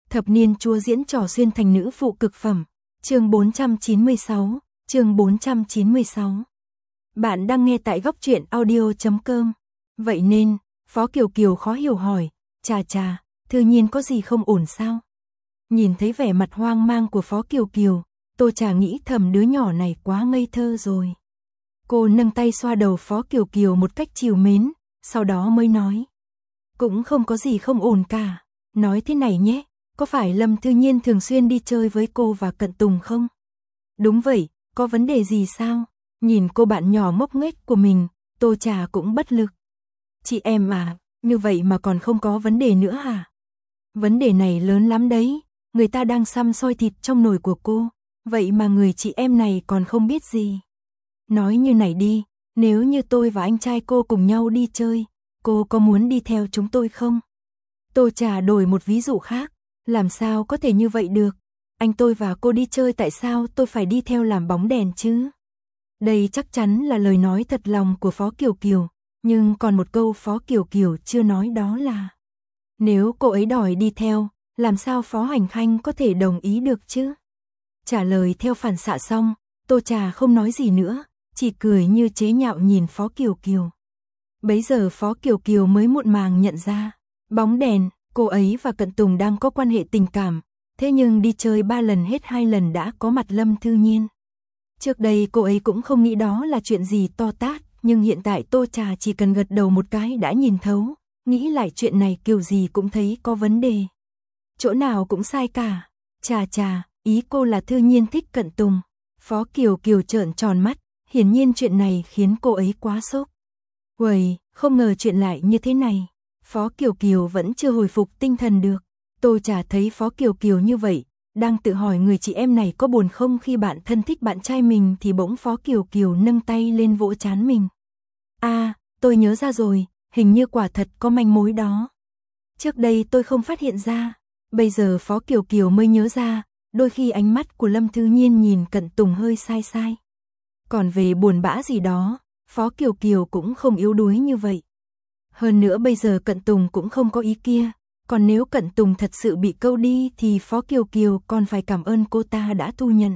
Thập niên chúa diễn trò xuyên thành nữ phụ cực phẩm. Chương 496, chương 496. Bạn đang nghe tại góc truyện audio.com. Vậy nên, Phó Kiều Kiều khó hiểu hỏi, chà, Thư Nhiên có gì không ổn sao? Nhìn thấy vẻ mặt hoang mang của Phó Kiều Kiều, Tô Trà nghĩ thầm đứa nhỏ này quá ngây thơ rồi. Cô nâng tay xoa đầu Phó Kiều Kiều một cách trìu mến, sau đó mới nói. Cũng không có gì không ổn cả, nói thế này nhé, có phải Lâm Thư Nhiên thường xuyên đi chơi với cô và Cận Tùng không? Đúng vậy, có vấn đề gì sao? Nhìn cô bạn nhỏ ngốc nghếch của mình, Tô Trà cũng bất lực. Chị em à, như vậy mà còn không có vấn đề nữa hả? Vấn đề này lớn lắm đấy, người ta đang xăm xôi thịt trong nồi của cô, vậy mà người chị em này còn không biết gì. Nói như này đi, nếu như tôi và anh trai cô cùng nhau đi chơi, cô có muốn đi theo chúng tôi không? Tô Trà đổi một ví dụ khác, làm sao có thể như vậy được? Anh tôi và cô đi chơi tại sao tôi phải đi theo làm bóng đèn chứ? Đây chắc chắn là lời nói thật lòng của Phó Kiều Kiều, nhưng còn một câu Phó Kiều Kiều chưa nói đó là nếu cô ấy đòi đi theo, làm sao Phó Hành Khanh có thể đồng ý được chứ? Trả lời theo phản xạ xong, Tô Trà không nói gì nữa, chỉ cười như chế nhạo nhìn Phó Kiều Kiều. Bấy giờ Phó Kiều Kiều mới muộn màng nhận ra, bóng đèn, cô ấy và Cận Tùng đang có quan hệ tình cảm, thế nhưng đi chơi 3 lần hết 2 lần đã có mặt Lâm Thư Nhiên. Trước đây cô ấy cũng không nghĩ đó là chuyện gì to tát, nhưng hiện tại Tô Trà chỉ cần gật đầu một cái đã nhìn thấu, nghĩ lại chuyện này kiểu gì cũng thấy có vấn đề. Chỗ nào cũng sai cả. Chà, ý cô là Thư Nhiên thích Cận Tùng. Phó Kiều Kiều trợn tròn mắt, hiển nhiên chuyện này khiến cô ấy quá sốc. Uầy, không ngờ chuyện lại như thế này. Phó Kiều Kiều vẫn chưa hồi phục tinh thần được. Tô Trà thấy Phó Kiều Kiều như vậy, đang tự hỏi người chị em này có buồn không khi bạn thân thích bạn trai mình thì bỗng Phó Kiều Kiều nâng tay lên vỗ trán mình. Tôi nhớ ra rồi, hình như quả thật có manh mối đó. Trước đây tôi không phát hiện ra, bây giờ Phó Kiều Kiều mới nhớ ra, đôi khi ánh mắt của Lâm Thư Nhiên nhìn Cận Tùng hơi sai. Còn về buồn bã gì đó, Phó Kiều Kiều cũng không yếu đuối như vậy. Hơn nữa bây giờ Cận Tùng cũng không có ý kia, còn nếu Cận Tùng thật sự bị câu đi thì Phó Kiều Kiều còn phải cảm ơn cô ta đã thu nhận.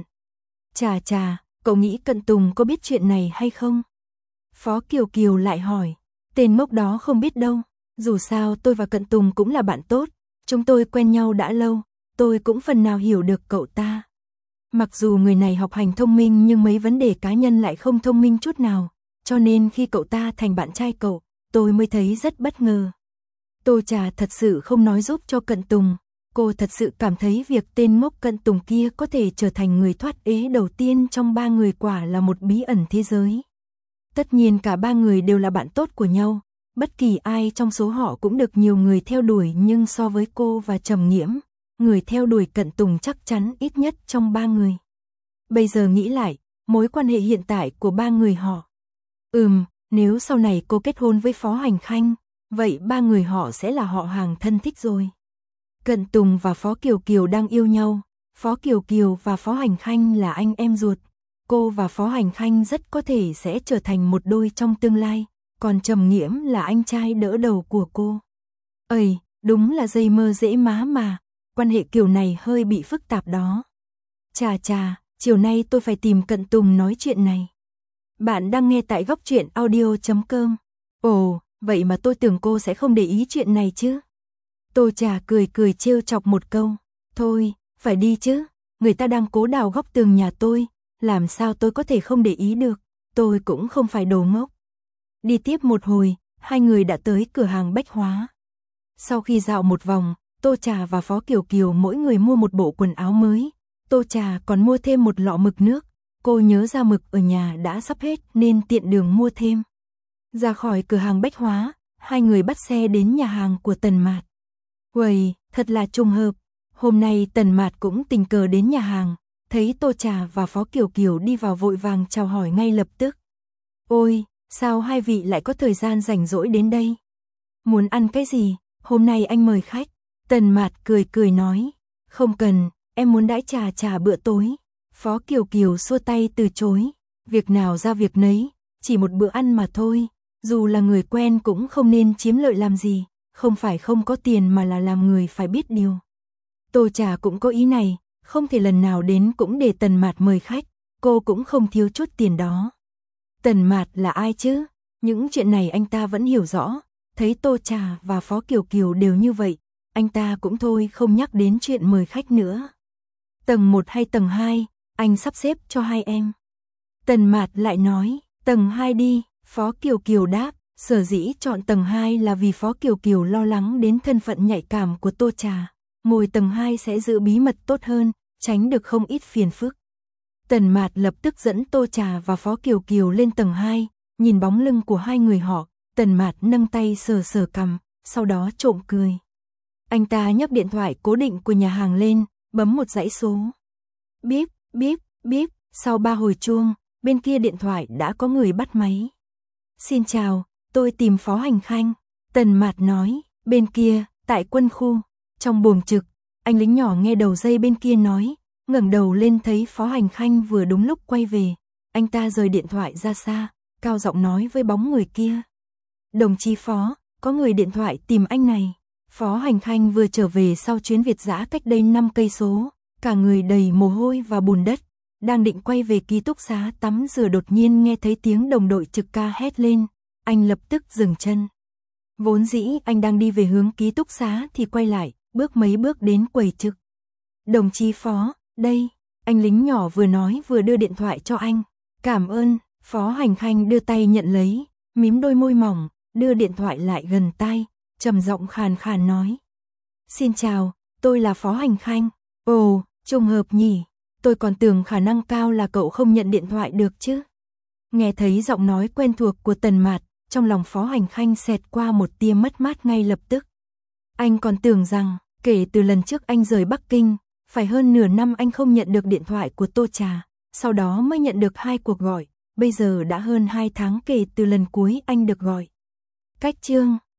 Chà, cậu nghĩ Cận Tùng có biết chuyện này hay không? Phó Kiều Kiều lại hỏi, tên ngốc đó không biết đâu, dù sao tôi và Cận Tùng cũng là bạn tốt, chúng tôi quen nhau đã lâu, tôi cũng phần nào hiểu được cậu ta. Mặc dù người này học hành thông minh nhưng mấy vấn đề cá nhân lại không thông minh chút nào, cho nên khi cậu ta thành bạn trai cậu, tôi mới thấy rất bất ngờ. Tô Trà thật sự không nói giúp cho Cận Tùng, cô thật sự cảm thấy việc tên ngốc Cận Tùng kia có thể trở thành người thoát ế đầu tiên trong 3 người quả là một bí ẩn thế giới. Tất nhiên cả 3 người đều là bạn tốt của nhau, bất kỳ ai trong số họ cũng được nhiều người theo đuổi, nhưng so với cô và Trầm Nghiễm, người theo đuổi Cận Tùng chắc chắn ít nhất trong 3 người. Bây giờ nghĩ lại, mối quan hệ hiện tại của 3 người họ. Nếu sau này cô kết hôn với Phó Hành Khanh, vậy 3 người họ sẽ là họ hàng thân thích rồi. Cận Tùng và Phó Kiều Kiều đang yêu nhau, Phó Kiều Kiều và Phó Hành Khanh là anh em ruột. Cô và Phó Hành Khanh rất có thể sẽ trở thành một đôi trong tương lai, còn Trầm Nghiễm là anh trai đỡ đầu của cô. Đúng là dây mơ dễ má mà, quan hệ kiểu này hơi bị phức tạp đó. Chà, chiều nay tôi phải tìm Cận Tùng nói chuyện này. Bạn đang nghe tại góc truyện audio.com. Ồ, vậy mà tôi tưởng cô sẽ không để ý chuyện này chứ. Tô Trà cười trêu chọc một câu. Thôi, phải đi chứ, người ta đang cố đào góc tường nhà tôi, làm sao tôi có thể không để ý được, tôi cũng không phải đồ ngốc. Đi tiếp một hồi, hai người đã tới cửa hàng bách hóa. Sau khi dạo một vòng, Tô Trà và Phó Kiều Kiều mỗi người mua một bộ quần áo mới. Tô Trà còn mua thêm một lọ mực nước, cô nhớ ra mực ở nhà đã sắp hết nên tiện đường mua thêm. Ra khỏi cửa hàng bách hóa, hai người bắt xe đến nhà hàng của Tần Mạt. Uầy, thật là trùng hợp, hôm nay Tần Mạt cũng tình cờ đến nhà hàng, thấy Tô Trà và Phó Kiều Kiều đi vào vội vàng chào hỏi ngay lập tức. Ôi, sao hai vị lại có thời gian rảnh rỗi đến đây? Muốn ăn cái gì? Hôm nay anh mời khách. Tần Mạt cười nói. Không cần, em muốn đãi Trà bữa tối. Phó Kiều Kiều xua tay từ chối. Việc nào ra việc nấy, chỉ một bữa ăn mà thôi. Dù là người quen cũng không nên chiếm lợi làm gì. Không phải không có tiền mà là làm người phải biết điều. Tô Trà cũng có ý này, không thể lần nào đến cũng để Tần Mạt mời khách, cô cũng không thiếu chút tiền đó. Tần Mạt là ai chứ? Những chuyện này anh ta vẫn hiểu rõ, thấy Tô Trà và Phó Kiều Kiều đều như vậy, anh ta cũng thôi không nhắc đến chuyện mời khách nữa. Tầng 1 hay tầng 2, anh sắp xếp cho hai em. Tần Mạt lại nói, tầng 2 đi, Phó Kiều Kiều đáp, sở dĩ chọn tầng 2 là vì Phó Kiều Kiều lo lắng đến thân phận nhạy cảm của Tô Trà, ngồi tầng 2 sẽ giữ bí mật tốt hơn, tránh được không ít phiền phức. Tần Mạt lập tức dẫn Tô Trà và Phó Kiều Kiều lên tầng 2, nhìn bóng lưng của hai người họ, Tần Mạt nâng tay sờ sờ cằm, sau đó trộm cười. Anh ta nhấc điện thoại cố định của nhà hàng lên, bấm một dãy số. Bíp, bíp, bíp, sau 3 hồi chuông, bên kia điện thoại đã có người bắt máy. Xin chào, tôi tìm Phó Hành Khanh. Tần Mạt nói, bên kia, tại quân khu, trong buồng trực, anh lính nhỏ nghe đầu dây bên kia nói, ngẩng đầu lên thấy Phó Hành Khanh vừa đúng lúc quay về. Anh ta rời điện thoại ra xa, cao giọng nói với bóng người kia. Đồng chí Phó, có người điện thoại tìm anh này. Phó Hành Khanh vừa trở về sau chuyến Việt dã cách đây 5 cây số, cả người đầy mồ hôi và bùn đất, đang định quay về ký túc xá tắm rửa đột nhiên nghe thấy tiếng đồng đội trực ca hét lên, anh lập tức dừng chân. Vốn dĩ anh đang đi về hướng ký túc xá thì quay lại, bước mấy bước đến quầy trực. Đồng chí Phó, đây, anh lính nhỏ vừa nói vừa đưa điện thoại cho anh. Cảm ơn, Phó Hành Khanh đưa tay nhận lấy, mím đôi môi mỏng, đưa điện thoại lại gần tai, trầm giọng khàn khàn nói. Xin chào, tôi là Phó Hành Khanh. Ồ, trùng hợp nhỉ, tôi còn tưởng khả năng cao là cậu không nhận điện thoại được chứ. Nghe thấy giọng nói quen thuộc của Tần Mạt, trong lòng Phó Hành Khanh xẹt qua một tia mất mát ngay lập tức. Anh còn tưởng rằng, kể từ lần trước anh rời Bắc Kinh, phải hơn nửa năm anh không nhận được điện thoại của Tô Trà, sau đó mới nhận được 2 cuộc gọi, bây giờ đã hơn 2 tháng kể từ lần cuối anh được gọi. Cách chương